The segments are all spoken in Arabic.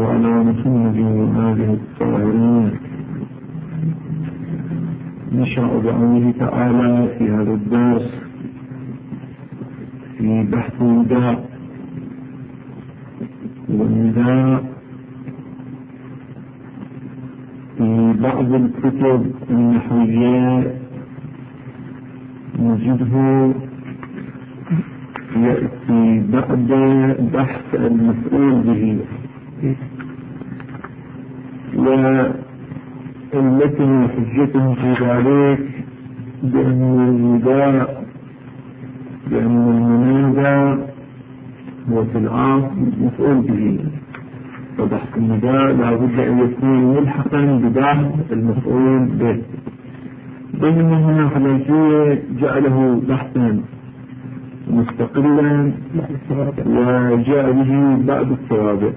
على محمد وآله الطاهرين. نشرع بعونه تعالى في هذا الدرس في بحث النداء، والنداء في بعض الكتب النحوية نجده يأتي بعد بحث المفعول به، والتي حجتهم في ذلك بأن النداء، بأن المنادى هو في العاصم مفعول به، فبحث النداء لا بد أن يكون ملحقا ببحث المفعول به، بينما هنا خلافية جعله بحثا مستقلا وجاء به بعد الثوابت.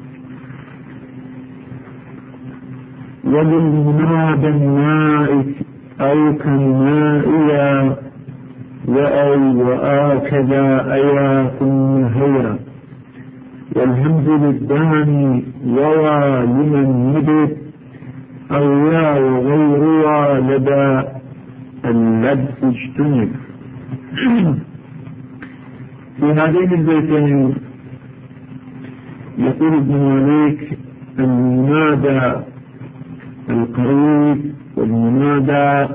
وللمنادى النائي أو كالنائية وأي وآكذا أيا ثم هيا، والهمز للداني ووى لمن ندب أو يا وغيرها لدى اللبس اجتنب. في هذين البيتين يقول ابن مالك المنادى القريب والمنادى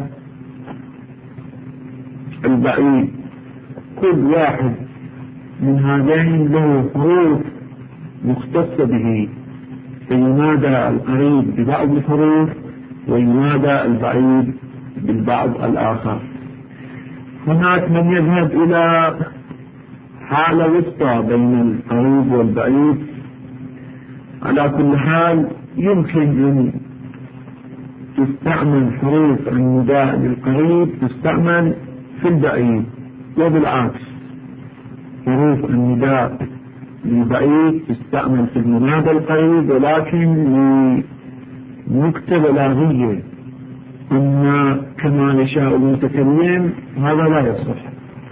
البعيد، كل واحد من هذين له حروف مختصة به، فينادى القريب ببعض الحروف وينادى البعيد بالبعض الآخر. هناك من يذهب إلى حالة وسطى بين القريب والبعيد. على كل حال يمكن أن تستعمل حروف النداء للقريب تستعمل في البعيد، وبالعكس حروف النداء للبعيد تستعمل في المنادى القريب، ولكن لنكتة بلاغية إن كما يشاء المتكلم هذا لا يصح.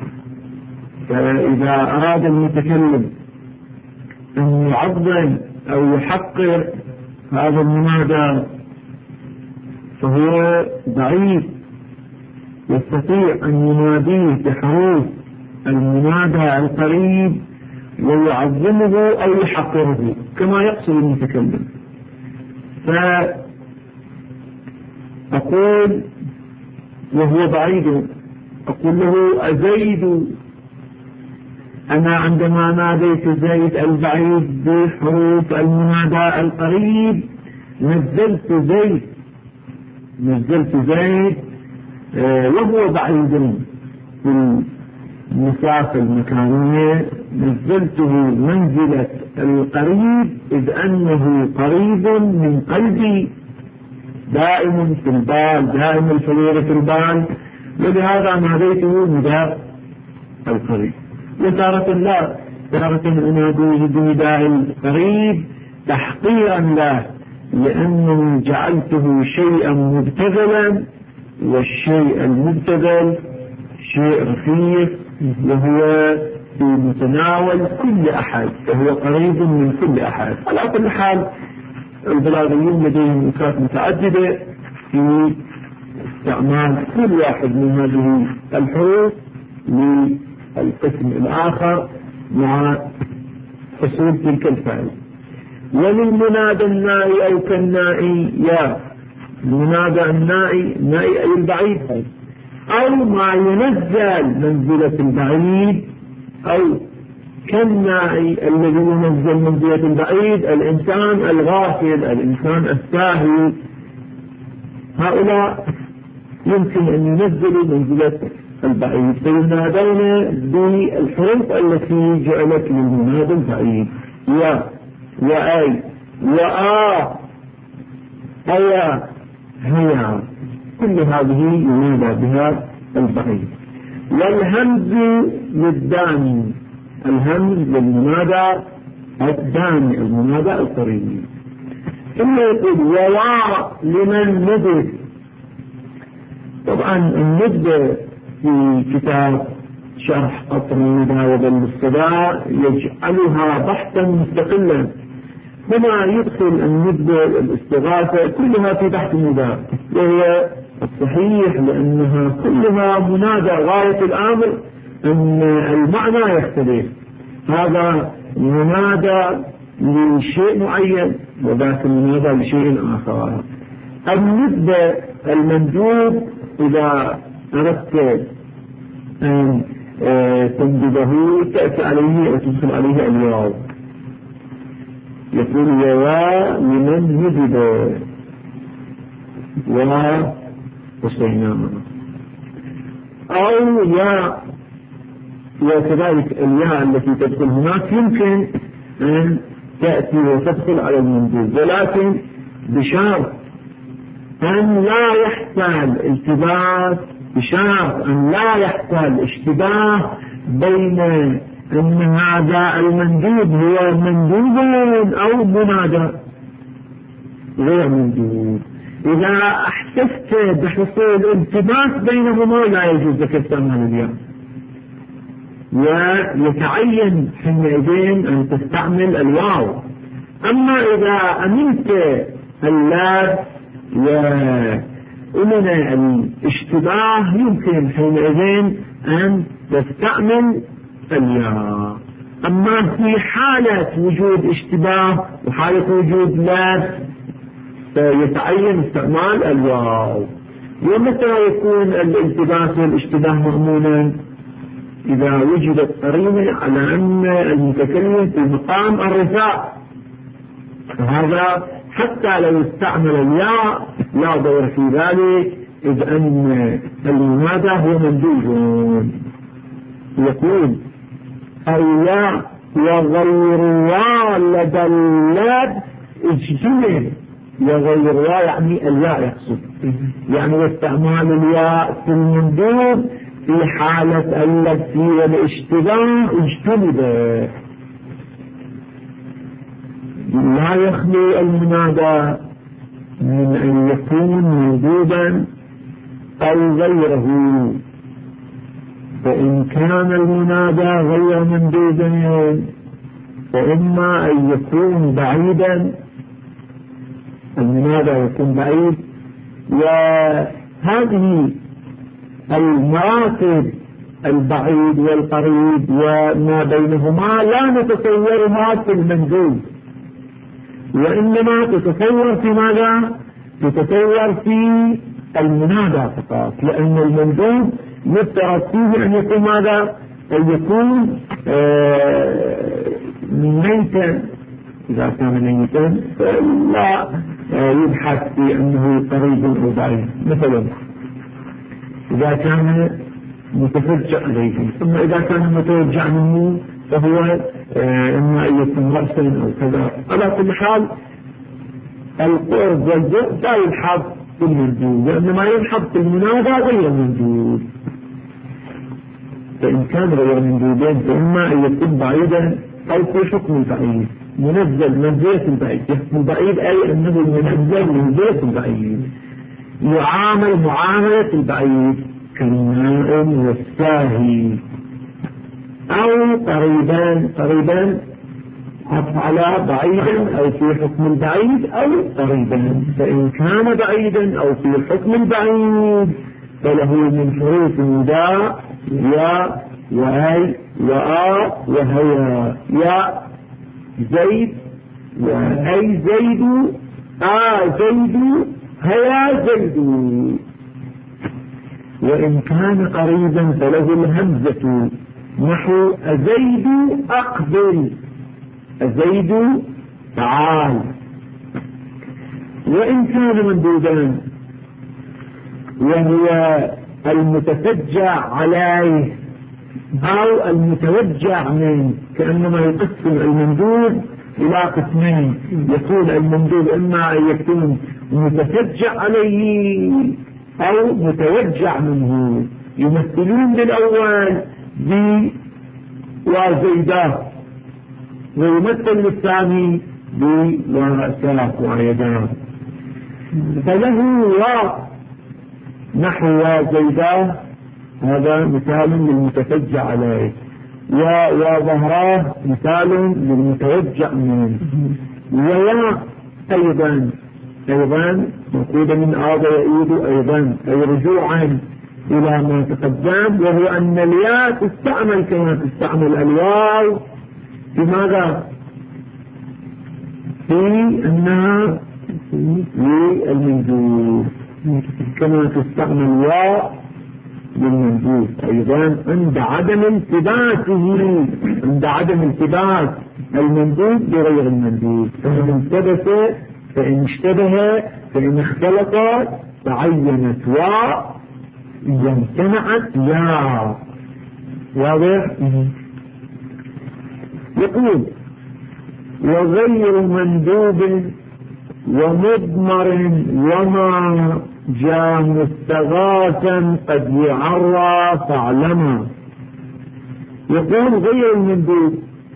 فإذا أراد المتكلم أن يعظم أو يحقر هذا المنادى فهو بعيد، يستطيع أن يناديه بحروف المنادى القريب ويعظمه أو يحقره كما يقصد المتكلم. فأقول وهو بعيد، أقول له أزيد، أنا عندما ناديت زيد البعيد بحروف المنادى القريب نزلت زيد وهو بعيد في المسافة المكانية، نزلته منزلة القريب إذ أنه قريب من قلبي، دائم في البال، دائم الحضور في البال، ولهذا ناديته نداء القريب. وتارة لا، تارة أناديه بنداء القريب تحقيرا له، لأنه جعلته شيئا مبتذلا، والشيء المبتذل شيء رخيص وهو في متناول كل أحد، فهو قريب من كل أحد. على كل حال البلاغيين لديهم نكات متعددة في استعمال كل واحد من هذه الحروف للقسم الآخر مع حصول تلك الفائدة. وللمنادى النائي أو كالنائي يا، المنادى النائي أي البعيد، أو ما ينزل منزلة البعيد، أو كالنائي الذي ينزل منزلة البعيد، الإنسان الغافل، الإنسان الساهي، هؤلاء يمكن أن ينزلوا منزلة البعيد، فينادون بالحروف التي جعلت للمنادى البعيد، يا وأي أيا هيا، كل هذه ينادى بها البعيد. والهمز للداني، الهمز للمنادى الداني، المنادى القريب. ثم يقول ووا لمن ندب. طبعا الندب في كتاب شرح قطر الندى وبل الصدى يجعلها بحثا مستقلا، هنا يدخل الندبة الاستغاثة كلها في تحت النداء، وهي الصحيح لأنها كلها منادى. غاية الأمر أن المعنى يختلف، هذا منادى لشيء معين وذاك المنادى لشيء آخر. الندبة المندوب إذا أردت أن تندبه تأتي عليه وتدخل عليه الواو، يقول يا لمن ندب وحسينا، أو يا، وكذلك الياء التي تدخل هناك يمكن أن تأتي وتدخل على المندوب، ولكن بشرط أن لا يحصل التباس، بشرط أن لا يحصل اشتباه بين أن هذا المندوب هو مندوب أو منادى غير مندوب. إذا أحسست بحصول التباس بينهما لا يجوز لك استعمال الياء، ويتعين حينئذ أن تستعمل الواو. أما إذا أمنت اللاب وأمن الاشتباه يمكن حينئذ أن تستعمل الياء. أما في حالة وجود اشتباه وحالة وجود لاب فيتعين استعمال الواو. ومتى يكون الالتباس والاشتباه مأمونا؟ إذا وجدت قرينة على أن المتكلم في مقام الرفاع، فهذا حتى لو استعمل الياء لا ضير في ذلك، إذ أن المنادى هو مندوب. يقول الياء وغير لدى اللاب اجتمل، وغير يعني الياء يقصد، يعني استعمال الياء في المندوب في حالة التي والاشتباه اجتنب. لا يخلو المنادى من أن يكون مندوبا أو غيره، فإن كان المنادى غير مندوبا فإما أن يكون بعيدا، المنادى يكون بعيد، وهذه المراتب البعيد والقريب وما بينهما لا نتصورها في المندوب، وإنما تتصور في ماذا؟ تتصور في المنادى فقط، لأن المندوب يفترض فيه أن يكون ماذا؟ أن يكون ميتا. إذا كان ميتا فلا يبحث في أنه قريب أو بعيد. مثلا إذا كان متفجع عليه، أما إذا كان متوجع منه فهو إما أن يكون رأسا أو كذا. على كل حال القرب والبعد لا يبحث في المندوب، لأن ما يبحث في المنادى غير مندوب. فإن كان غير مندوبين فإما أن يكون بعيدا أو في حكم البعيد، منزل منزلة البعيد. يحكم البعيد أي أنه منزل منزلة البعيد، يعامل معاملة البعيد كالنائم والساهي، أو قريبا عطف على بعيدا أو في حكم البعيد أو قريبا. فإن كان بعيدا أو في حكم البعيد فله من حروف النداء يا وأي وآ وهيا. يا زيد وأي زيد، زيد هيا زيد. وإن كان قريبا فله الهمزة نحو أزيد أقبل، أزيد تعال. وإن كان مندوبا وهو المتفجع عليه أو المتوجع منه، كأنما يقسم المندوب إلى قسمين. يقول المندوب إما أن يكون متفجع عليه أو متوجع منه، يمثلون بالأول بوازيدات ويمثل للثاني بواساق وعيدات. فله نحو وازيداه، هذا مثال للمتفجع عليه، وظهراه مثال للمتوجع منه. ويا أيضا مقودة من آذى يعيد أيضا أي رجوعا إلى ما تقدم، وهو أن الياء تستعمل كما تستعمل الواو في ماذا؟ في أنها للمندوب كما تستعمل الواو للمندوب أيضا عند عدم التباس المندوب بغير المندوب، فإن التبس فإن اشتبه فإن اختلط تعينت واو امتنعت يا. واضح؟ يقول وغير مندوب ومضمر وما جاء مستغاثا قد يعرى فاعلما. يقول غير المندوب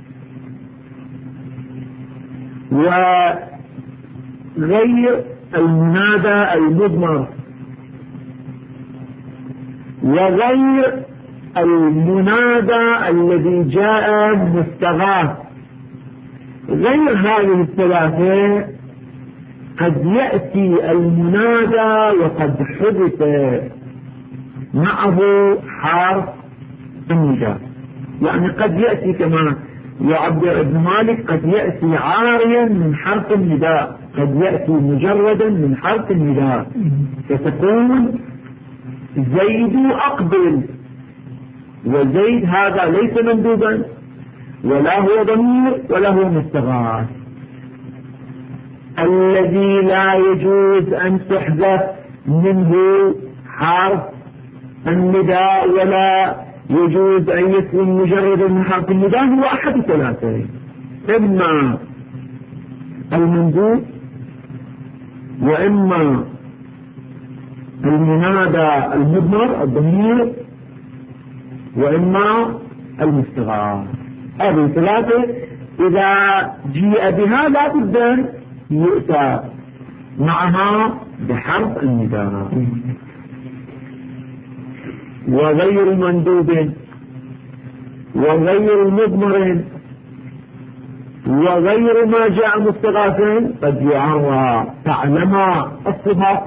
وغير المنادى المضمر وغير المنادى الذي جاء مستغاث، غير هذه الثلاثة قد يأتي المنادى وقد حدث معه حرف النداء، يعني قد يأتي كما يعبر ابن مالك قد يأتي عاريا من حرف النداء، قد يأتي مجردا من حرف النداء، فتكون زيد أقبل، وزيد هذا ليس مندوبا ولا هو ضمير ولا هو مستغاث. الذي لا يجوز أن تحذف منه حرف النداء ولا يجوز أن يكون مجردا من حرف النداء هو أحد ثلاثة: إما المندوب، وإما المنادى المضمر الضمير، وإما المستغاث. هذه ثلاثة إذا جيء بها لا بد أن يؤتى معها بحرف النداء. وغير مندوب وغير مضمر وغير ما جاء مستغاثا قد يعرى فاعلما، أصلها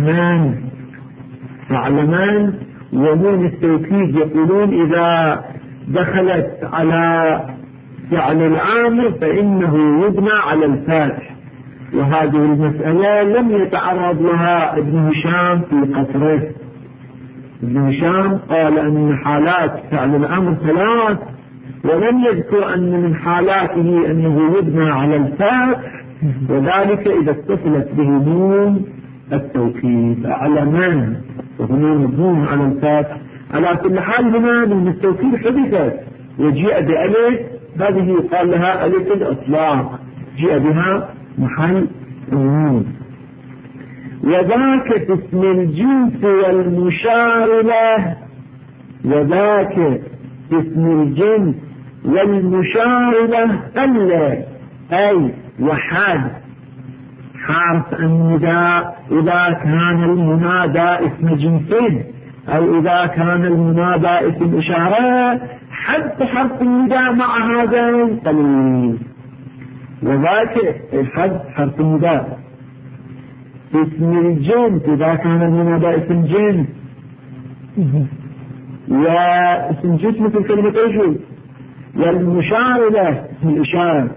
فاعلمان ونون التوكيد يقولون إذا دخلت على فعل العامل فإنه يبنى على الفاتح، وهذه المسألة لم يتعرض لها ابن هشام في قصره. ابن هشام قال أن حالات فعل الأمر ثلاث، ولم يذكر أن من حالاته أنه يبنى على الفاتح، وذلك إذا اتصلت به نون التوكيد على من وهنا مبنون على الفاتح. على كل حال هنا من التوكيد حدثت وجيء بألف، هذه يقال لها ألف الإطلاق، جاء بها محل النون. وذاك في اسم الجنس والمشار له، وذاك في اسم الجنس والمشار له ألا أي وحد حرف النداء إذا كان المنادى اسم جنس، أو إذا كان المنادى اسم إشارة حد حرف النداء مع هذا قليل. وذاك الحد حرف النداء اسم الجنس إذا كان المنادى اسم جنس، واسم جنس مثل كلمة رجل، والمشار له اسم الإشارة.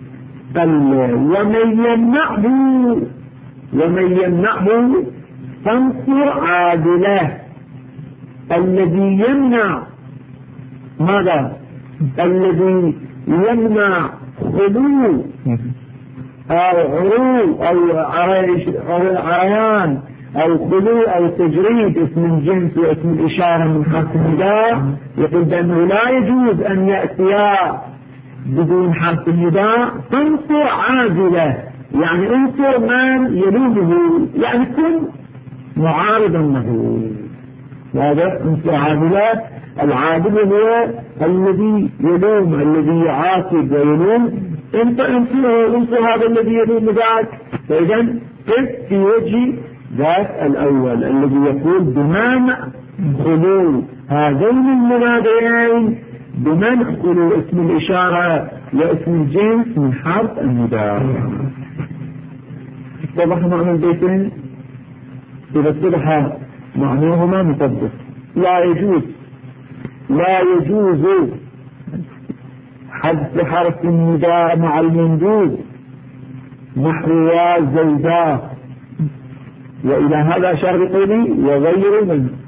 ومن يمنعه فانصر عادله. الذي يمنع ماذا؟ الذي يمنع خلو أو عروض أو عريان أو خلو أو تجريد اسم الجنس واسم الإشارة من حرف النداء، يقول بأنه لا يجوز أن يأتيا بدون حرف النداء. فانصر عادله، يعني انصر من يلومه، يعني كن معارضا له. هذا انصر عادله. العادل هو الذي يلوم، الذي يعاقب ويلوم. انت انصر هذا الذي يلوم ذاك. فإذا في وجه ذاك الأول الذي يقول بمن خلو هذين المناديين، بمن خلو اسم الإشارة واسم الجنس من حرف النداء. اتضح معنى البيتين؟ إذا اتضح معناهما نطبق. لا يجوز حذف حرف النداء مع المندوب نحو يا زيدا، وإلى هذا أشار بقوله وغير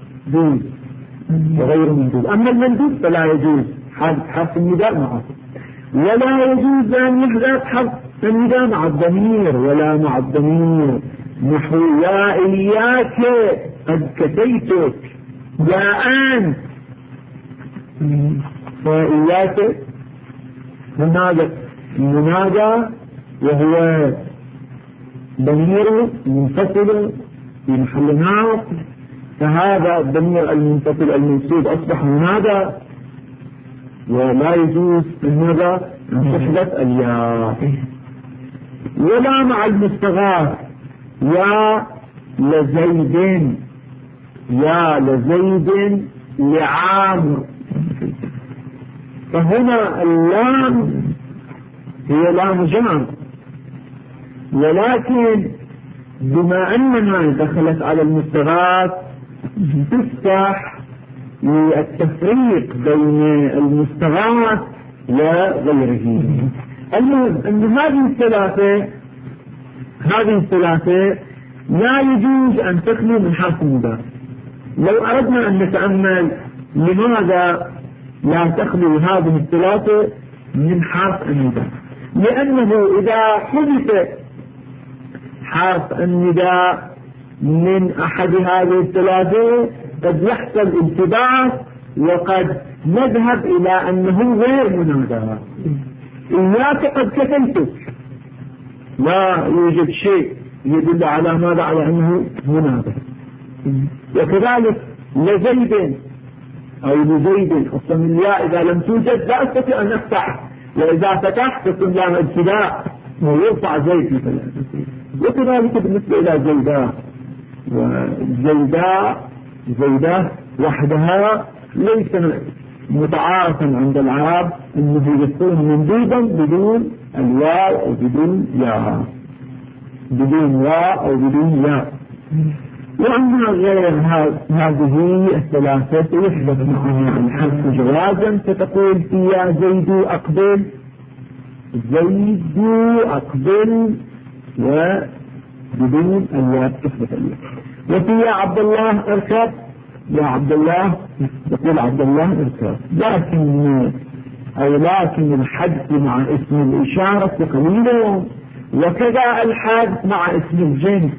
مندوب. أما المندوب فلا يجوز حذف حرف النداء معه، ولا يجوز أن يحذف حرف النداء مع الضمير ولا مع الضمير نحو يا إياك قد كفيتك، يا أنت. وإياك منادى وهو ضمير منفصل في محل ناصب، فهذا الضمير المنفصل المنصوب أصبح منادى، ولا يجوز الندى أن تحدث الياء. ولا مع المستغاث يا لزيد لعامر، فهنا اللام هي لام جمع، ولكن بما أنها دخلت على المستغاث تفتح للتفريق بين المستغاث وغيره. المهم أن هذه الثلاثة لا يجوز أن تخلو من حرف النداء. لو أردنا أن نتأمل لماذا لا تخلو هذه الثلاثة من حرف النداء، لأنه إذا حدث حرف النداء من أحد هذه الثلاثة قد يحصل التباس، وقد نذهب إلى أنه غير منادى. إياك قد كفيتك لا يوجد شيء يدل على ماذا؟ على أنه منادى. وكذلك لزيد أو لزيد أصلا الياء إذا لم توجد لا أستطيع أن أفتح، وإذا فتحت تكون لها ابتداء ويرفع زيد مثلا. وكذلك بالنسبة إلى زيداء وحدها ليس متعارفا عند العرب أنه يكون مندوبا بدون الواو أو بدون ياء، وأما غير هذه الثلاثة يحدث معها الحرف جوازا، فتقول يا زيد أقبل وبدون الياء تثبت الياء. وفي يا عبد الله اركب، يا عبد الله يقول عبد الله اركب، لكن الحذف مع اسم الإشارة قليل، وكذا الحذف مع اسم الجنس،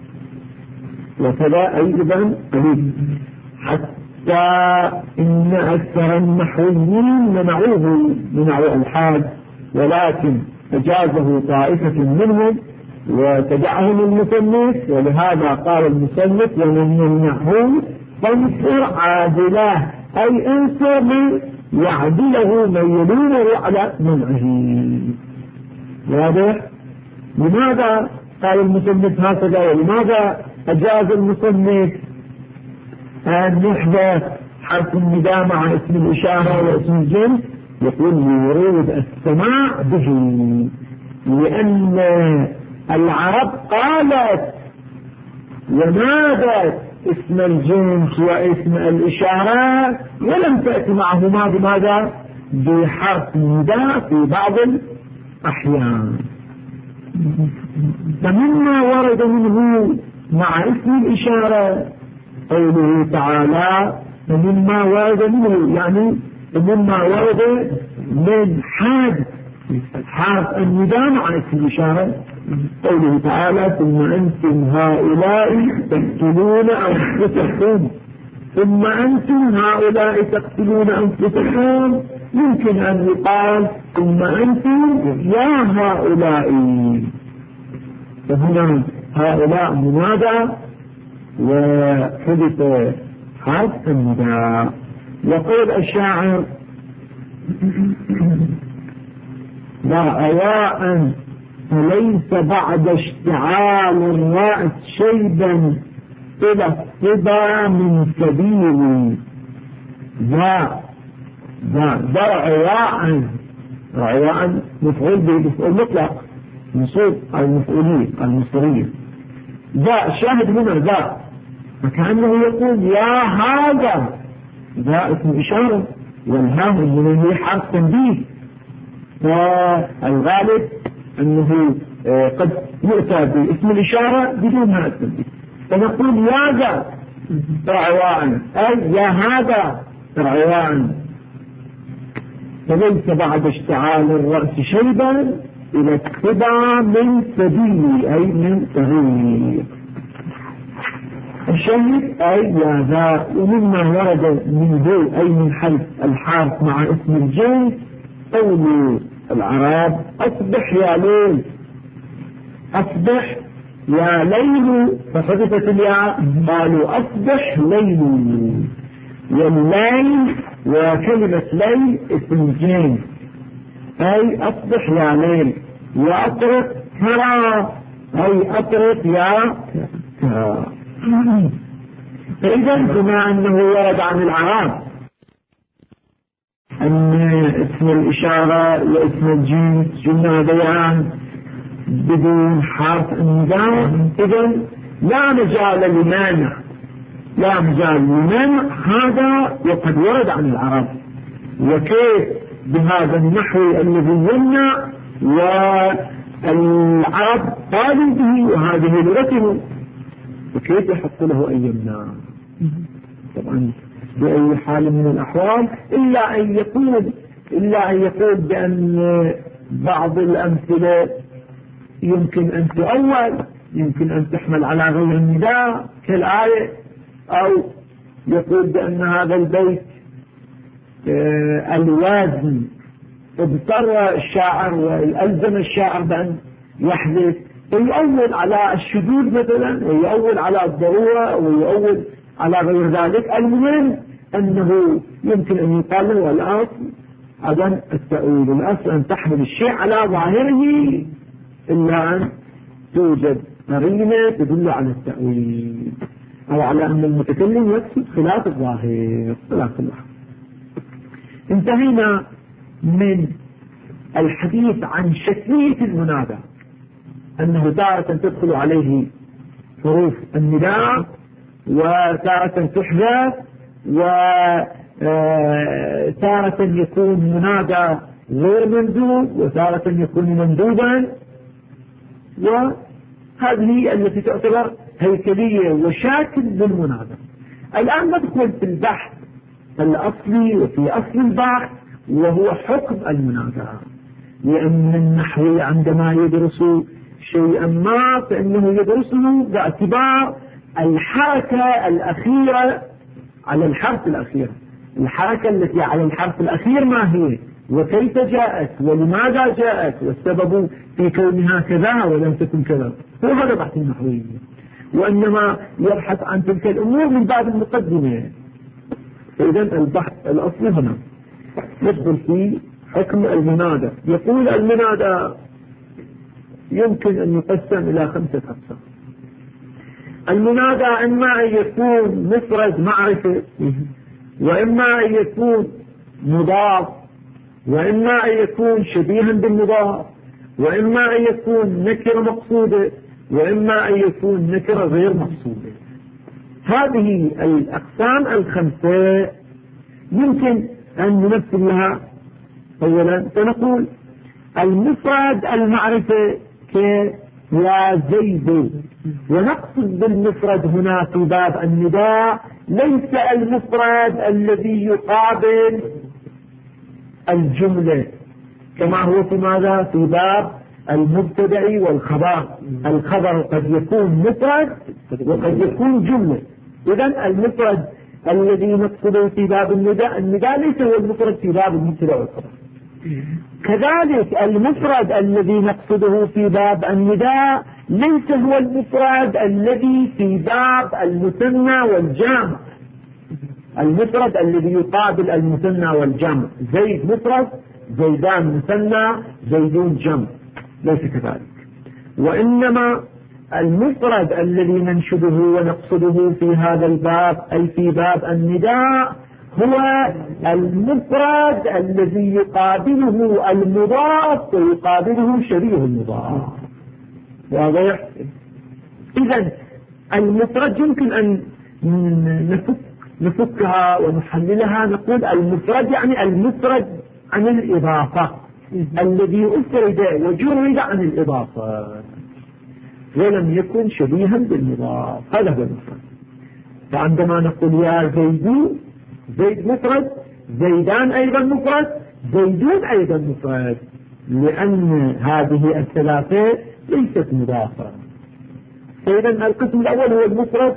وكذا أيضا قليل، حتى إن أكثر النحويين منعوا الحذف، ولكن أجازه طائفة منهم وتبعهم المصنف، ولهذا قال المصنف ومن يمنعه فانصر عادله، أي انصر من يعدله من يلومه على منعه. واضح؟ لماذا قال المصنف هكذا؟ ولماذا أجاز المصنف أن نحذف حرف النداء مع اسم الإشارة واسم الجنس؟ يقول لورود السماع به، لأن العرب قالت ونادت اسم الجنس واسم الإشارة ولم تأتي معهما بماذا؟ بحرف النداء في بعض الأحيان. فمما ورد منه مع اسم الإشارة قوله تعالى فمما ورد منه، يعني مما ورد من حرف النداء مع اسم الإشارة قوله تعالى ثم أنتم هؤلاء تقتلون أنفسكم، يمكن أن يقال ثم أنتم يا هؤلاء، فهنا هؤلاء منادى وحدث حرف النداء. يقول الشاعر لا فليس بعد اشتعال الرأس شيبا إلى الصبا من سبيل ذا عواء رعواء مفعول به مفعول مطلق منصوب أو مفعولية المصدرية. ذا الشاهد هنا ذا، فكأنه يقول يا هذا، ذا اسم إشارة، والهاء من هي حرف تنبيه، فالغالب أنه قد يؤتى باسم الإشارة بدون هذا التنبيه، فنقول يا ذا رعواء، أي يا هذا رعواء، فليس بعد اشتعال الرأس شيبا إلى اتباع من سبيل، أي من تغيير. الشهيد أي يا ذا، ومما ورد من ذو أي من حيث الحرف مع اسم الجنس قول العرب أصبح يا ليل، أصبح يا ليل، فحذفت الياء قالوا أصبح ليل، والليل وكلمة ليل اسم جنس، أي أصبح يا ليل، وأطرق ترى، أي أطرق يا ترى. فإذا بما أنه ورد عن العرب أن اسم الإشارة واسم الجنس جملة بيان بدون حرف النداء، إذا لا مجال لمانع، لا مجال لمانع هذا وقد ورد عن العرب. وكيف بهذا النحو الذي يمنع والعرب قالوا به وهذه لغتهم، وكيف يحق له أن يمنع؟ طبعا بأي حال من الأحوال إلا أن يقول بأن بعض الأمثلة يمكن أن تؤول، يمكن أن تحمل على غير النداء كالآية، أو يقول بأن هذا البيت الوازن اضطر الشاعر والألزم الشاعر بأن يحدث، ويؤول على الشذوذ مثلا، ويؤول على الضرورة، ويؤول على غير ذلك. المهم أنه يمكن أن يقال له الأصل عدم التأويل، الأصل أن تحمل الشيء على ظاهره إلا أن توجد قرينة تدل على التأويل، أو على أن المتكلم يقصد خلاف الظاهر خلاف الظاهر. انتهينا من الحديث عن شكلية المنادى، أنه تارة تدخل عليه حروف النداء، وتارة تحذف، وتارة يكون منادى غير مندوب، وتارة يكون مندوبا، وهذه التي تعتبر هيكلية وشاكل للمنادى. الآن ندخل في البحث الأصلي وفي أصل البحث، وهو حكم المنادى. لأن النحوي عندما يدرس شيئا ما فإنه يدرسه باعتبار الحركة الأخيرة على الحرف الأخير، الحركة التي على الحرف الأخير ما هي، وكيف جاءت، ولماذا جاءت، والسبب في كونها كذا ولم تكن كذا. هو هذا بحث النحوي، وإنما يبحث عن تلك الأمور من باب المقدمة. فإذا البحث الأصلي هنا ندخل في حكم المنادى. يقول المنادى يمكن أن يقسم إلى 5 أقسام. المنادى إما أن يكون مفرد معرفة، وإما أن يكون مضاف، وإما أن يكون شبيها بالمضاف، وإما أن يكون نكرة مقصودة، وإما أن يكون نكرة غير مقصودة. هذه الأقسام 5 يمكن أن نمثل لها. أولا سنقول المفرد المعرفة كيا زيد، ونقصد بالمفرد هنا في باب النداء ليس المفرد الذي يقابل الجملة كما هو في ماذا؟ في باب المبتدأ والخبر. الخبر قد يكون مفرد وقد يكون جملة. إذن المفرد الذي نقصده في باب النداء ليس هو المفرد في باب المبتدأ والخبر. كذلك المفرد الذي نقصده في باب النداء ليس هو المفرد الذي في باب المثنى والجمع. المفرد الذي يقابل المثنى والجمع، زيد مفرد، زيدان مثنى، زيدون جمع، ليس كذلك. وإنما المفرد الذي ننشده ونقصده في هذا الباب أي في باب النداء هو المفرد الذي يقابله المضاف ويقابله شبيه المضاف. واضح؟ إذن المفرد يمكن أن نفكها ونحللها، نقول المفرد يعني المفرد عن الإضافة، الذي أفرد وجرد عن الإضافة ولم يكن شبيها بالمضاف، هذا هو المفرد. فعندما نقول يا زيد، زيد مفرد، زيدان أيضا مفرد، زيدون أيضا مفرد، لأن هذه الثلاثة ليست مضافة. إذن القسم الأول هو المفرد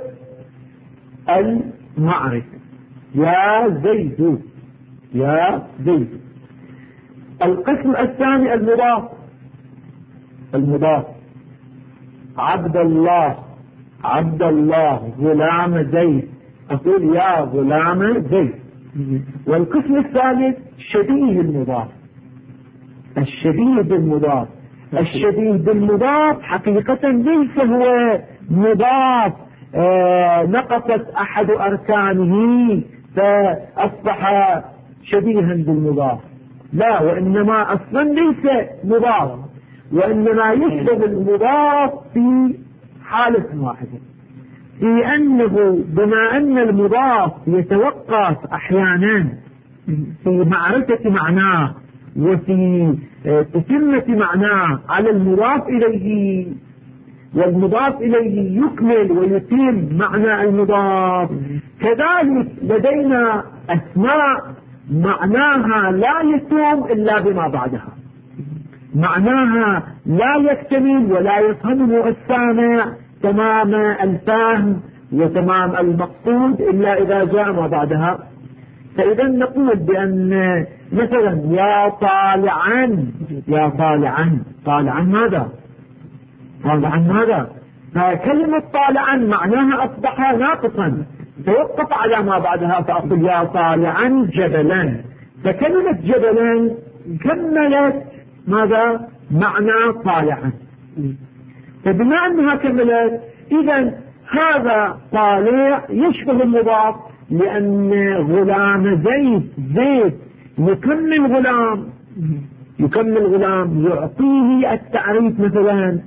المعرفة، يا زيد، يا زيد. القسم الثاني المضاف، المضاف، عبد الله، عبد الله، غلام زيد، أقول يا غلام زيد. والقسم الثالث شبيه المضاف، الشبيه بالمضاف. الشبيه بالمضاف حقيقة ليس هو مضاف نقصت أحد أركانه فأصبح شبيها بالمضاف، لا، وإنما أصلا ليس مضاف، وإنما يشبه المضاف في حالة واحدة، في أنه بما أن المضاف يتوقف أحيانا في معرفة معناه وفي تتمة معناه على المضاف إليه، والمضاف إليه يكمل ويتم معنى المضاف، كذلك لدينا أسماء معناها لا يتم إلا بما بعدها، معناها لا يكتمل ولا يفهمه السامع تمام الفهم وتمام المقصود إلا إذا جاء ما بعدها. فإذا نقول بأن مثلا يا طالعا، يا طالعا، طالعا ماذا؟ طالعا ماذا؟ فكلمة طالعا معناها أصبح ناقصا، توقف على ما بعدها، فأقول يا طالعا جبلا، فكلمة جبلا كملت ماذا؟ معنى طالعا. فبما أنها كملت، إذن هذا طالع يشبه المضاف، لأن غلام زيد، زيد يكمل غلام، يكمل غلام، يعطيه التعريف مثلا،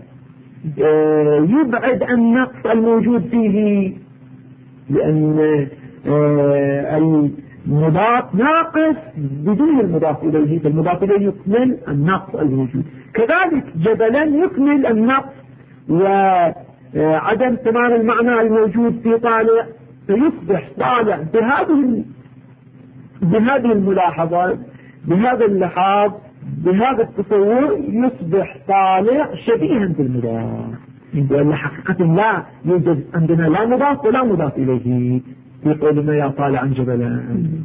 يبعد النقص الموجود فيه، لأن المضاف ناقص بدون المضاف إليه، فالمضاف إليه يكمل النقص الموجود. كذلك جبلا يكمل النقص وعدم تمام المعنى الموجود في طالع، فيصبح طالع بهذه الملاحظات، بهذا اللحاظ، بهذا التصور، يصبح طالع شبيها بالمضاف، وإلا حقيقة لا يوجد عندنا لا مضاف ولا مضاف إليه في قولنا يا طالعا جبلا.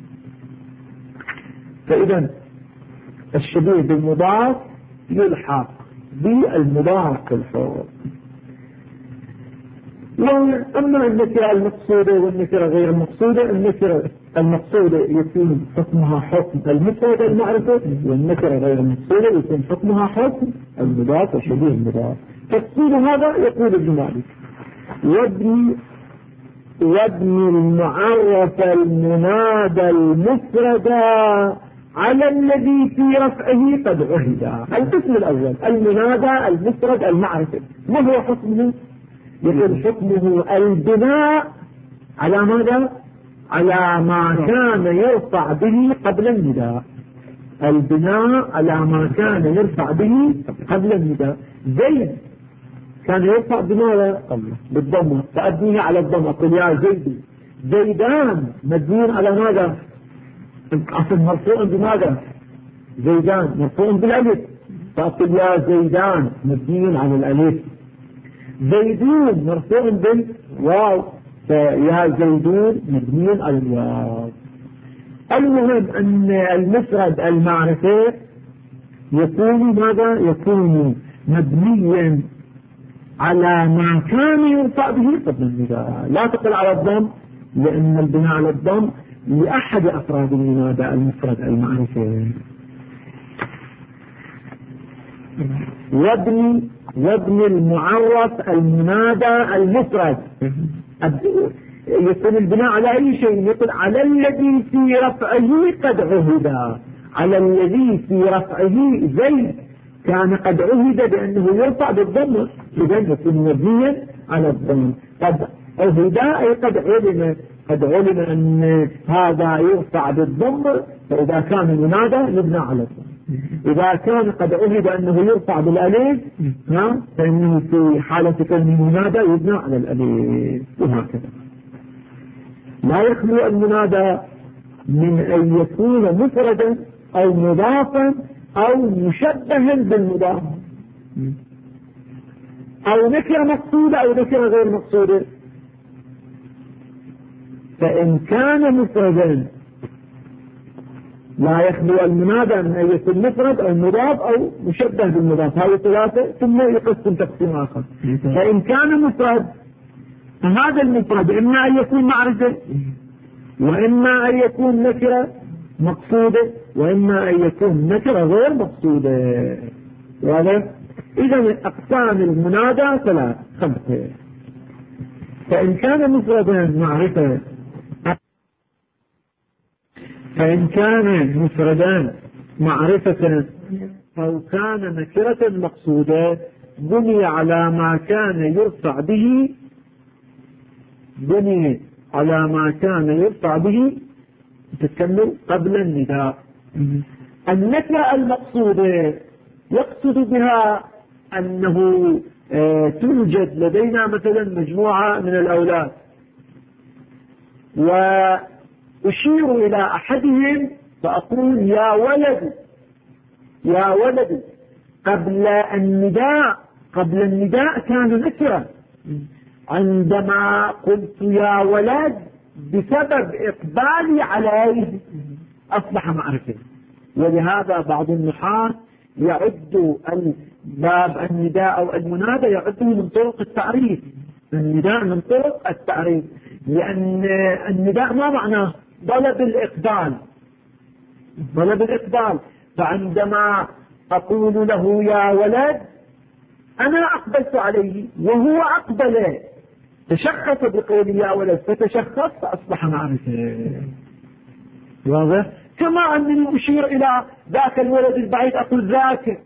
فإذا الشبيه بالمضاف يلحق بالمضاف الحر. وأما النكرة المقصودة والنكرة غير المقصودة، النكرة المقصودة يكون حكمها حكم المفرد المعرفة، والنكرة غير المقصودة يكون حكمها حكم المضاف وشبيه المضاف. تفصيل هذا يقول ابن مالك: وابن المعرف المنادى المفرد على الذي في رفعه قد عهد. القسم الأول المنادى المفرد المعرفة، ما هو حكمه؟ يقول حكمه البناء على ماذا؟ على ما كان يرفع به قبل النداء، البناء على ما كان يرفع به قبل النداء. زيد كان يرفع بماذا؟ بالضمة، فأبنيه على الضمة، قل يا زيد. زيدان مبني على ماذا؟ أصل مرفوع بماذا؟ زيدان مرفوع بالألف، فأقول يا زيدان مبني على الألف. زيدون مرفوع بالواو، فيا زيدون مبني على الواو. المهم أن المفرد المعرفة يكون ماذا؟ يكون مبنيا على ما كان يرفع به قبل النداء، لا تقل على الضم، لأن البناء على الضم لأحد أفراد المنادى المفرد المعرفة. وابن المعرف المنادى المفرد، يكون البناء على أي شيء؟ يقول على الذي في رفعه قد عهد، على الذي في رفعه زيد كان قد عهد بأنه يرفع بالضم، إذا يكون مبنيا على الضم. قد عهد أي قد علم أن هذا يرفع بالضم، فإذا كان منادى يبنى على الضم. إذا كان قد عهد أنه يرفع بالألف فإنه في حالة كونه منادى يبنى على الألف، وهكذا. لا يخلو المنادى من أن يكون مفردا أو مضافا أو مشبها بالمضاف، أو نكرة مقصودة أو نكرة غير مقصودة. فإن كان مفردا لا يخلو المنادى من أن يكون مفرد أو مضاف أو مشبه بالمضاف، هذه ثلاثة، ثم يقسم تقسيم آخر. فإن كان مفرد فهذا المفرد إما أن يكون معرفة، وإما أن يكون نكرة مقصودة، وإما أن يكون نكرة غير مقصودة. إذا أقسام المنادى ثلاث خمسة. فإن كان مفردا معرفة، فإن كان مفردان معرفة أو كان نكرة مقصودة بني على ما كان يرفع به، بني على ما كان يرفع به تتكلم قبل النداء. النكرة المقصودة يقصد بها أنه توجد لدينا مثلا مجموعة من الأولاد، وأشير إلى أحدهم فأقول يا ولد يا ولد. قبل النداء كان نكرة، عندما قلت يا ولد بسبب إقبالي عليه أصبح معرفة. ولهذا بعض النحاة يعد باب النداء أو المنادى يعده من طرق التعريف، النداء من طرق التعريف، لأن النداء ما معناه طلب الإقبال. فعندما أقول له يا ولد أنا أقبلت عليه وهو أقبل، تشخص بقولي يا ولد، فتشخص فأصبح معرفة. واضح؟ كما أنني أشير إلى ذاك الولد البعيد أقول ذاك،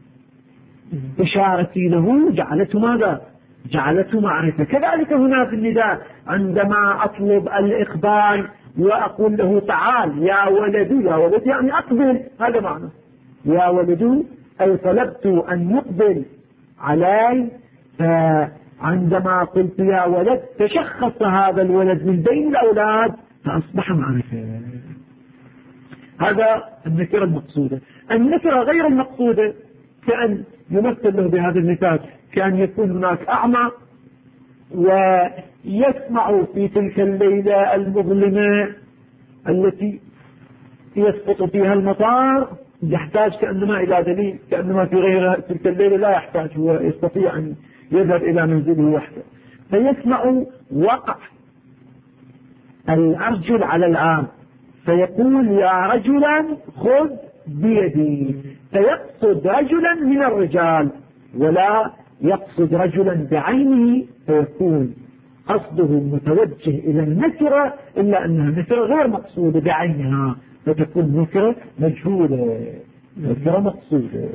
إشارتي له جعلته ماذا؟ جعلته معرفة. كذلك هنا في النداء عندما أطلب الإقبال وأقول له تعال يا ولد، يا ولد يعني أقبل، هذا معنى يا ولد، أي طلبت أن يقبل علي. فعندما قلت يا ولد تشخص هذا الولد من بين الأولاد فأصبح معرفة. هذا النكرة المقصودة. النكرة غير المقصودة كأن يمثل له بهذا المثال كأن يكون هناك أعمى ويسمع في تلك الليلة المظلمة التي يسقط فيها المطار، يحتاج كأنما إلى دليل، كأنما في غير تلك الليلة لا يحتاج، هو يستطيع أن يذهب إلى منزله وحده، فيسمع وقع الأرجل على العام فيقول يا رجلا خذ بيدي، فيقصد رجلا من الرجال ولا يقصد رجلا بعينه، فيكون قصده متوجه إلى النكرة إلا أنها نكرة غير مقصودة بعينها، فتكون نكرة مجهولة، نكرة مقصودة.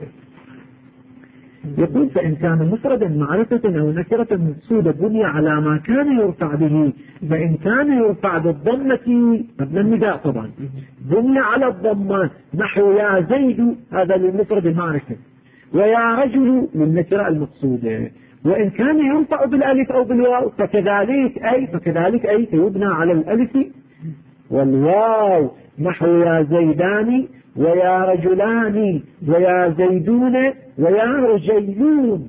يقول فإن كان مفردا معرفة أو نكرة مقصودة بني على ما كان يرفع به. فإن كان يرفع بالضمة قبل النداء طبعا بني على الضمة، نحو يا زيد، هذا للمفرد المعرفة، ويا رجل للنكرة المقصودة. وإن كان يرفع بالألف أو بالواو فكذلك أي فيبنى على الألف والواو، نحو يا زيدان ويا رجلان ويا زيدون ويا رجيلون.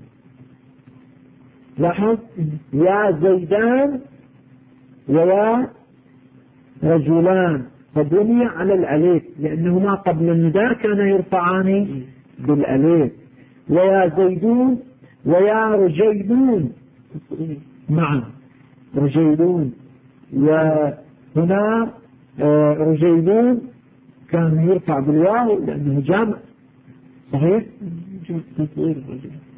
لاحظ يا زيدان ويا رجلان فبني على الألف لأنهما قبل النداء كان يرفعان بالألف، ويا زيدون ويا رجيلون معا رجيلون، وهنا رجيلون كان يرفع بالواو لأنه جامع صحيح،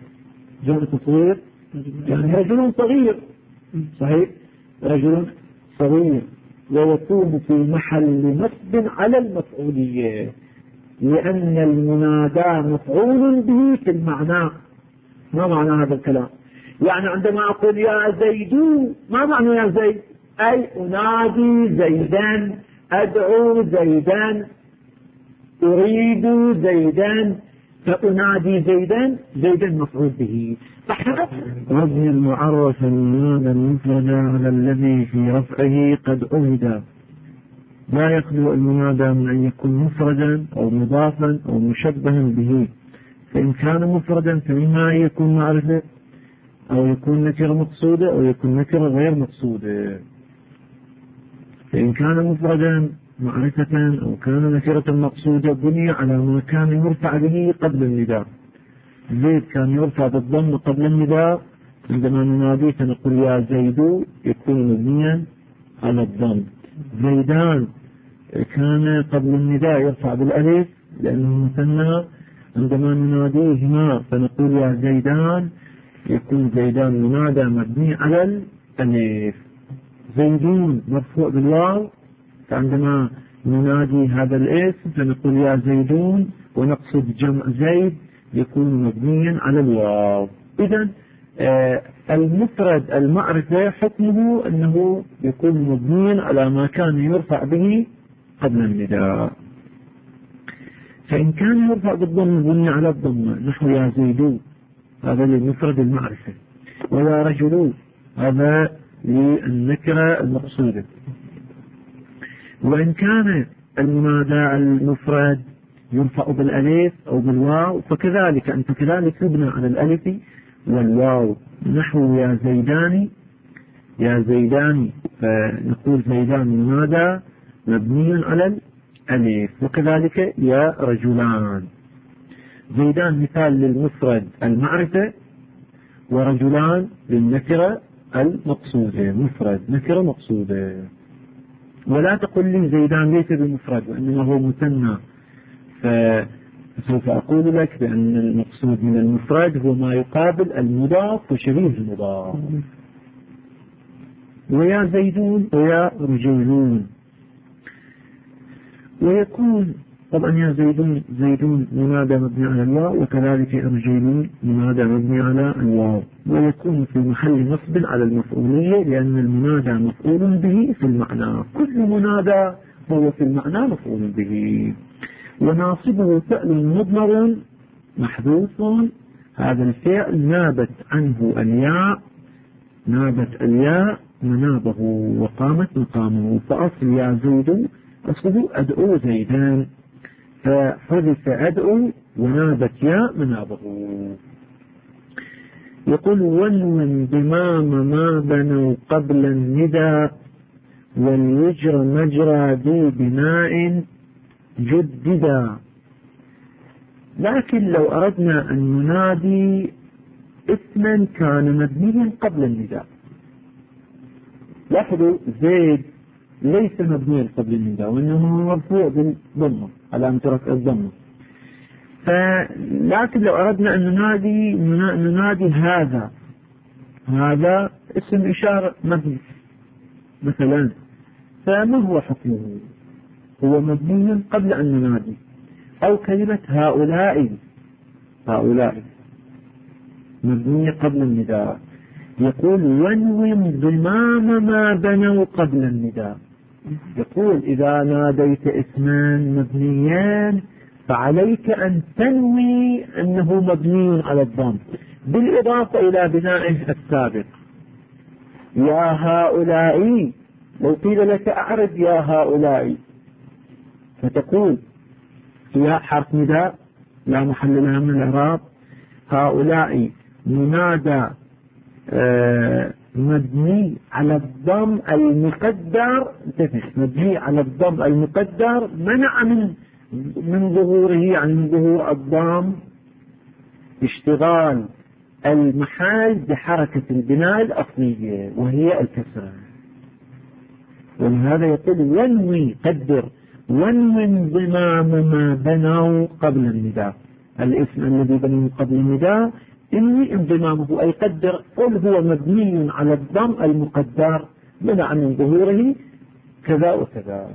جامع تصغير يعني رجل صغير صحيح، رجل صغير ويكون في محل نصب على المفعولية، لأن المنادى مفعول به في المعنى. ما معنى هذا الكلام؟ يعني عندما أقول يا زيد، ما معنى يا زيد؟ أي أنادي زيدا، أدعو زيدا، أريد زيدا، فأنادي زيدا، زيدا مفعول به. وزن المعرف المنادى المفرد على الذي في رفعه قد أهدى. لا يخلو المنادى من أن يكون مفردا أو مضافا أو مشبها به، فإن كان مفردا فإما أن يكون معرفة أو يكون نكرة مقصودة أو يكون نكرة غير مقصودة. فإن كان مفردا معرفة أو كان نكرة مقصودة بني على ما كان يرفع به قبل النداء. زيد كان يرفع بالضم قبل النداء، عندما نناديه فنقول يا زيد يكون مبنيا على الضم. زيدان كان قبل النداء يرفع بالألف لأنه مثنى، عندما نناديهما فنقول يا زيدان يكون زيدان منادى مبني على الألف. زيدون مرفوع بالواو، فعندما ننادي هذا الاسم فنقول يا زيدون ونقصد جمع زيد يكون مبنيا على الواو. إذن المفرد المعرفة حكمه أنه يكون مبنيا على ما كان يرفع به قبل النداء. فإن كان يرفع بالضم بني على الضم، نحو يا زيدون، هذا للمفرد المعرفة، ويا رجل هذا للنكرة المقصودة. وإن كان المنادى المفرد يرفع بالألف أو بالواو فكذلك أنت كذلك يبنى على الألف والواو، نحو يا زيدان، يا زيدان، فنقول زيدان منادى مبني على الألف، وكذلك يا رجلان. زيدان مثال للمفرد المعرفة، ورجلان للنكرة المقصودة، مفرد نكرة مقصودة. ولا تقل لي زيدان ليس بمفرد وإنما هو مثنى، فسوف أقول لك بأن المقصود من المفرد هو ما يقابل المضاف وشبيه المضاف. ويا زيدون ويا رجلون. ويكون طبعا يا زيدون، زيدون منادى مبني على الواو، وكذلك رجلون منادى مبني على الواو، ويكون في محل نصب على المفعولية لأن المنادى مفعول به في المعنى. كل منادى هو في المعنى مفعول به. وناصبه فعل مضمر محذوف، هذا الفعل نابت عنه الياء، نابت الياء منابه وقامت مقامه. فأصل يا زيد أصله أدعو زيدان، فحذف أدعو ونابت ياء منابه. يقول ونو ضمام ما بنوا قبل الندى، والوجر مجرى ذي بناء جددا. لكن لو أردنا أن ننادي اسما كان مبنيا قبل النداء، لاحظوا زيد ليس مبنيا قبل النداء وإنه مرفوع بالضمة علامة رفع الضمة. لكن لو أردنا أن ننادي هذا اسم إشارة مبني مثلا، فما هو حكمه؟ هو مبني قبل أن ننادي. أو كلمة هؤلاء مبنية قبل النداء. يقول ونوم ضمام ما بنوا قبل النداء. يقول إذا ناديت اسمان مبنيان فعليك أن تنوي أنه مبني على الضم بالإضافة إلى بنائه السابق. يا هؤلاء، لو قيل لك أعرض يا هؤلاء فتقول يا حرف نداء لا محل لها من الإعراب، هؤلاء منادى مبني على الضم المقدر، مبني على الضم المقدر منع من ظهوره، يعني من ظهور الضم اشتغال المحال بحركة البناء الأصلية وهي الكسرة. ولهذا يقول ونوي، قدر ونوي ضمام ما بنوا قبل النداء، الاسم الذي بنوا قبل النداء انوي انضمامه، أي قدر قل هو مبني على الضم المقدر منع من ظهوره كذا وكذا.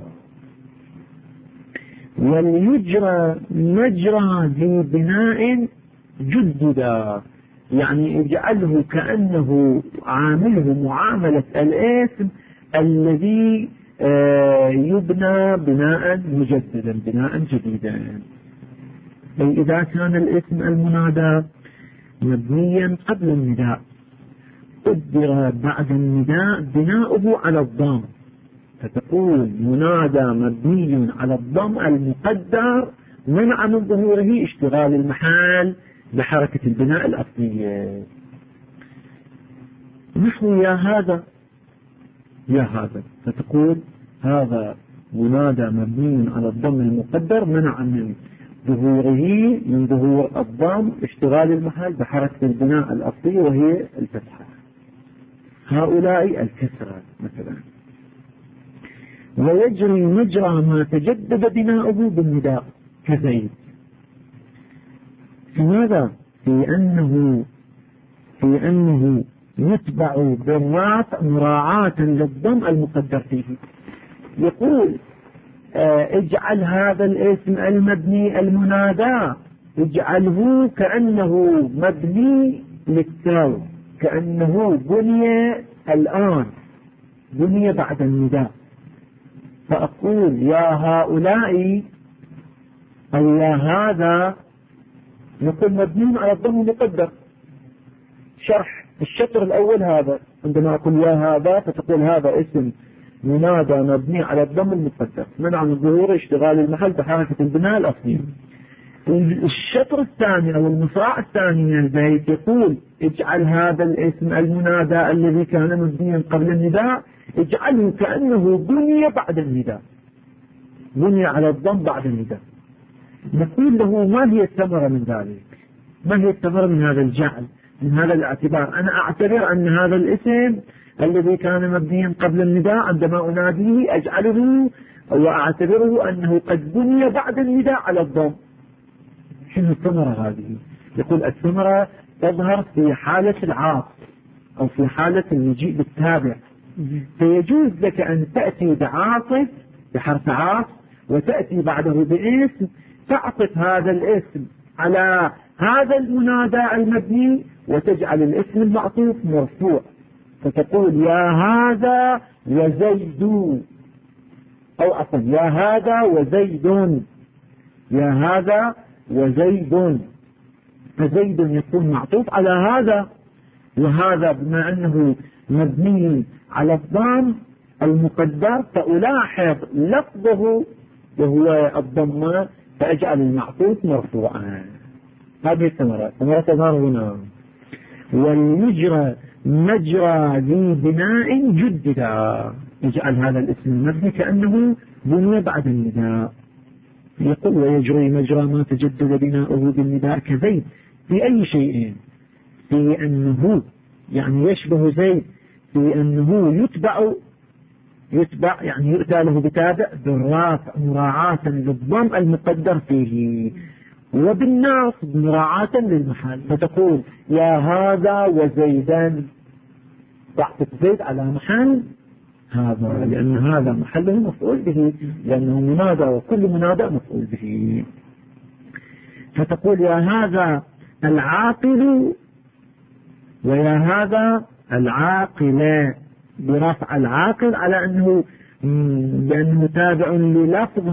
وليجرى مجرى ذي بناء جددا، يعني اجعله كأنه عامله معاملة الاسم الذي يبنى بناء مجددا، بناء جديدا. أي إذا كان الاسم المنادى مبنيا قبل النداء قدر بعد النداء بناؤه على الضم، فتقول منادى مبني على الضم المقدر منع من ظهوره اشتغال المحل بحركة البناء الأصلية. نحو يا هذا، يا هذا، فتقول هذا منادى مبني على الضم المقدر منع من ظهوره من ظهور الضم اشتغال المحل بحركة البناء الأصلية وهي الفتحة. هؤلاء الكسرة مثلا. ويجري مجرى ما تجدد بناؤه بالنداء كزيد. في ماذا؟ في أنه يتبع بالرفع مراعاة للضم المقدر فيه. يقول اجعل هذا الاسم المبني المنادى اجعله كأنه مبني للتو، كأنه بني الآن، بني بعد النداء. فأقول يا هؤلاء أو يا هذا، نقول مبني على الضم المقدر. شرح الشطر الأول هذا، عندما أقول يا هذا فتقول هذا اسم منادى مبني على الضم المقدر منع من ظهور اشتغال المحل بحركة البناء الأصلي. الشطر الثاني أو المصراع الثاني من البيت يقول اجعل هذا الاسم المنادى الذي كان مبنيا قبل النداء اجعله كأنه بني بعد النداء، بني على الضم بعد النداء. نقول له ما هي الثمرة من ذلك؟ ما هي الثمرة من هذا الجعل، من هذا الاعتبار؟ أنا أعتبر أن هذا الاسم الذي كان مبنيا قبل النداء عندما أناديه أجعله وأعتبره أنه قد بني بعد النداء على الضم. شنو الثمرة هذه؟ يقول الثمرة تظهر في حالة العاطف أو في حالة المجيء بالتابع. فيجوز لك أن تأتي بعاطف بحرف عاطف وتأتي بعده باسم، تعطف هذا الاسم على هذا المنادى المبني وتجعل الاسم المعطوف مرفوع، فتقول يا هذا وزيد، أو عفوا يا هذا وزيد، يا هذا وزيد، فزيد يكون معطوف على هذا، وهذا بما أنه مبني على الضم المقدر فألاحظ لفظه وهو الضمة فأجعل المعطوف مرفوعا. هذه الثمرة، ثمرة تظهر هنا. والمجرى مجرى ذي بناء جددا، يجعل هذا الاسم المبني كأنه بني بعد النداء. يقول ويجري مجرى ما تجدد بناؤه بالنداء كزيد. في أي شيء؟ في أنه يعني يشبه زيد في أنه يتبع يعني يؤتى له بتابع بالرافع مراعاة للضم المقدر فيه، وبالناصب مراعاة للمحل، فتقول يا هذا وزيدا، تعطف زيد على محل هذا لأن هذا محله مفعول به، لأنه منادى وكل منادى مفعول به. فتقول يا هذا العاقل ويا هذا العاقل، برفع العاقل على أنه لأنه تابع للفظ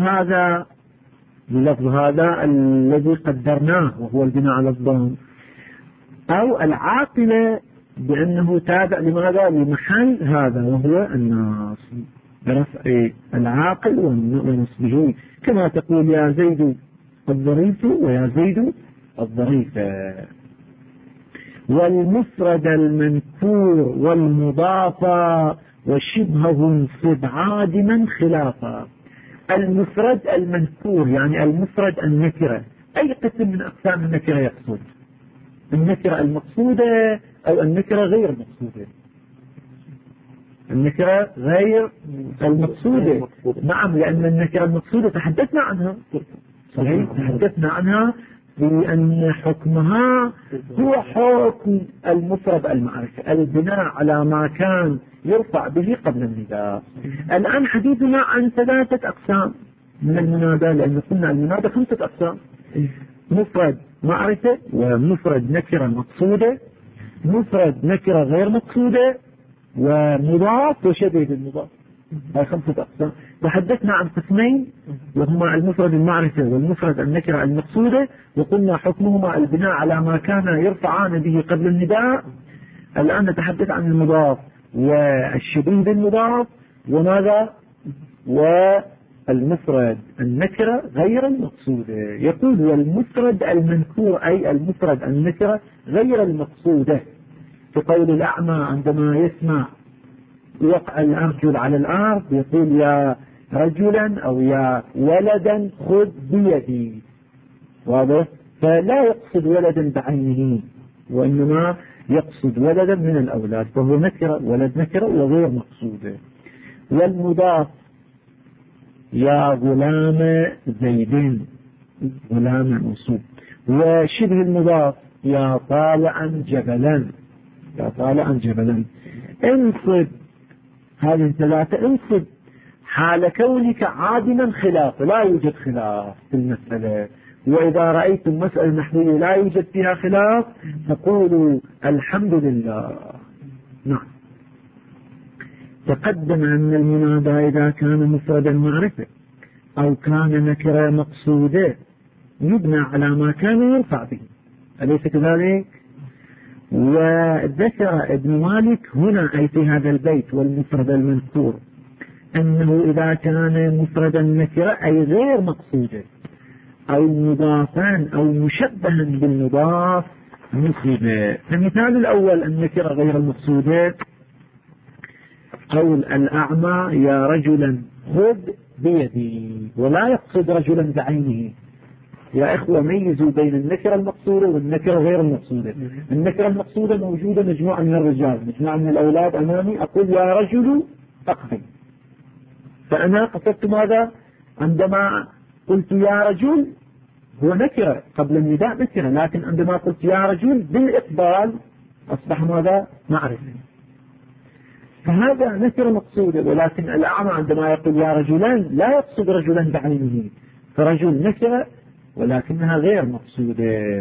هذا الذي قدرناه وهو البناء على الضم، أو العاقل بأنه تابع لماذا؟ لمحل هذا وهو الناصب برفع العاقل ونصبه، كما تقول يا زيد الظريف ويا زيد الظريف. والمفرد المنكور والمضاف وشبهه انصب عادما خلافا. المفرد المنكور يعني المفرد النكرة. أي قسم من أقسام النكرة يقصد؟ النكرة المقصودة أو النكرة غير المقصودة؟ النكرة غير المقصودة. نعم، لأن النكرة المقصودة تحدثنا عنها، صحيح تحدثنا عنها بأن حكمها هو حكم المفرد المعرفة، البناء على ما كان يرفع به قبل النداء. الآن حديثنا عن 3 أقسام من المنادى، لأن قلنا المنادى 5 أقسام: مفرد معرفة، ومفرد نكرة مقصودة، مفرد نكرة غير مقصودة، ومضاف وشبه بالمضاف. هاي 5 أقسام. تحدثنا عن قسمين وهما المفرد المعرفة والمفرد النكرة المقصودة، وقلنا حكمهما البناء على ما كان يرفعان به قبل النداء. الآن نتحدث عن المضاف والشبه بالمضاف، وماذا؟ والمفرد النكرة غير المقصودة. يقول والمفرد المنكور أي المفرد النكرة غير المقصودة، في قول الأعمى عندما يسمع وقع الأرجل على الأرض يقول يا رجلا أو يا ولدا خذ بيدي، واضح؟ فلا يقصد ولدا بعينه، وإنما يقصد ولدا من الأولاد، فهو نكرة، ولد نكرة وغير مقصودة. والمضاف يا غلام زيدين، غلام منصوب. وشبه المضاف يا طالعا جبلا، يا طالعا جبلا. انصب هذه 3، انصب حال كونك عادما خلاف، لا يوجد خلاف في المسألة. وإذا رأيتم مسألة نحوية لا يوجد فيها خلاف فقولوا الحمد لله. نعم. تقدم أن المنادى إذا كان مفردا معرفة أو كان نكرة مقصودة يبنى على ما كان يرفع به، أليس كذلك؟ وذكر ابن مالك هنا أي في هذا البيت والمفرد المذكور أنه إذا كان مفردا نكرة أي غير مقصودة أو مضافا أو مشبها بالمضاف نصب. المثال الأول النكرة غير المقصودة، قول الأعمى يا رجلا خذ بيدي، ولا يقصد رجلا بعينه. يا إخوة ميزوا بين النكرة المقصودة والنكرة غير المقصودة. النكرة المقصودة موجودة مجموعة من الرجال، مجموعة من الأولاد أمامي، أقول يا رجل أقبل، فأنا قصدت ماذا؟ عندما قلت يا رجل هو نكرة قبل النداء نكرة، لكن عندما قلت يا رجل بالإقبال أصبح ماذا؟ معرفة. فهذا نكرة مقصودة. ولكن الأعمى عندما يقول يا رجلان لا يقصد رجلا بعينه، فرجل نكرة ولكنها غير مقصودة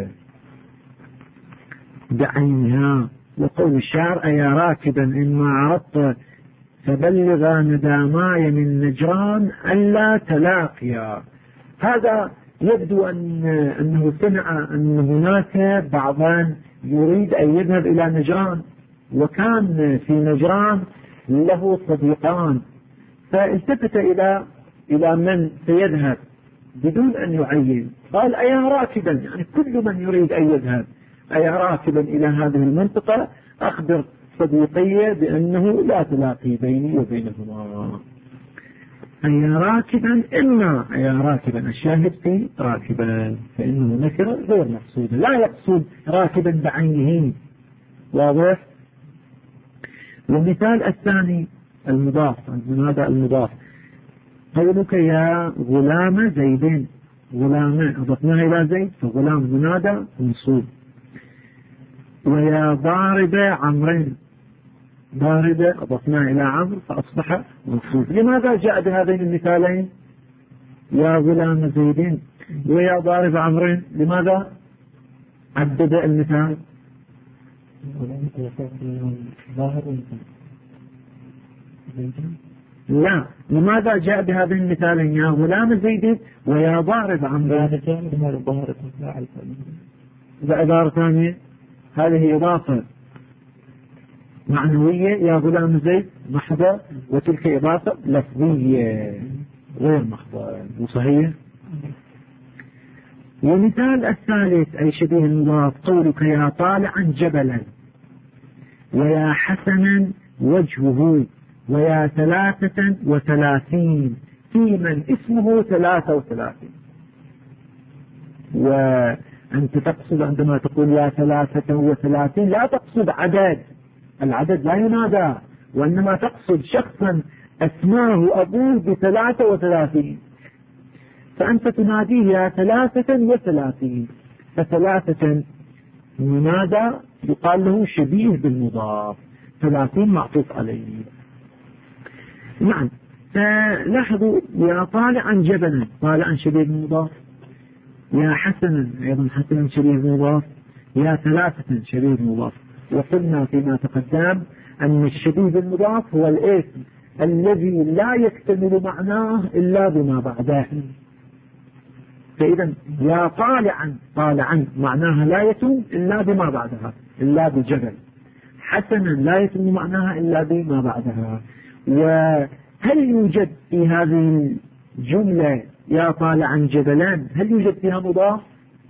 بعينها. وقول الشاعر أيا راكبا إما عرضت فبلغا نداماي من نجران ألا تلاقيا. هذا يبدو أنه سمع أن هناك بعضان يريد أن يذهب إلى نجران، وكان في نجران له صديقان، فالتفت إلى من سيذهب بدون أن يعين، قال أيا راكبا، يعني كل من يريد أن يذهب، أيا راكبا إلى هذه المنطقة أخبر صديقية بأنه لا تلاقي بيني وبينهما. أيا راكبا إما أيا راكبا، الشاهد في راكبا فإنه نكرة غير مقصودة، لا يقصد راكبا بعينه، واضح؟ والمثال الثاني المضاف، هذا المضاف، قولك يا غلام زيدين، غلام أضفناه إلى زيد فغلام منادى منصوب. ويا ضارب عمرين، ضارب أضفناه إلى عمرو فأصبح منصوب. لماذا جاء بهذين المثالين يا غلام زيدين ويا ضارب عمرين؟ لماذا عدد المثال؟ لا، لماذا جاء بهذين المثالين يا غلام زيد ويا ضارب عمرو؟ إذا إضافة ثانية هذه إضافة معنوية، يا غلام زيد محضة، وتلك إضافة لفظية غير محضة، وصحيح. ومثال الثالث أي شبيه المضاف، قولك يا طالعا جبلا ويا حسنا وجهه ويا 33 في من اسمه 33. وأنت تقصد عندما تقول يا 33 لا تقصد عدد، العدد لا ينادى، وإنما تقصد شخصا أسماه أبوه ب33، فأنت تناديه يا 33. فثلاثة منادى يقال له شبيه بالمضاف، 30 معطوف عليه. نعم. فلاحظوا يا طالعا جبلا، طالعا شبيه بالمضاف، يا حسنا أيضا حسنا شبيه بالمضاف، يا ثلاثة شبيه بالمضاف. وقلنا فيما تقدم أن الشبيه بالمضاف هو الاسم الذي لا يكتمل معناه إلا بما بعده. فإذا يا طالعا، طالعا معناها لا يتم إلا بما بعدها، إلا بالجبل. حسنا لا يتم معناها إلا بما بعدها. وهل يوجد في هذه الجملة يا طالعا جبلان هل يوجد فيها مضاف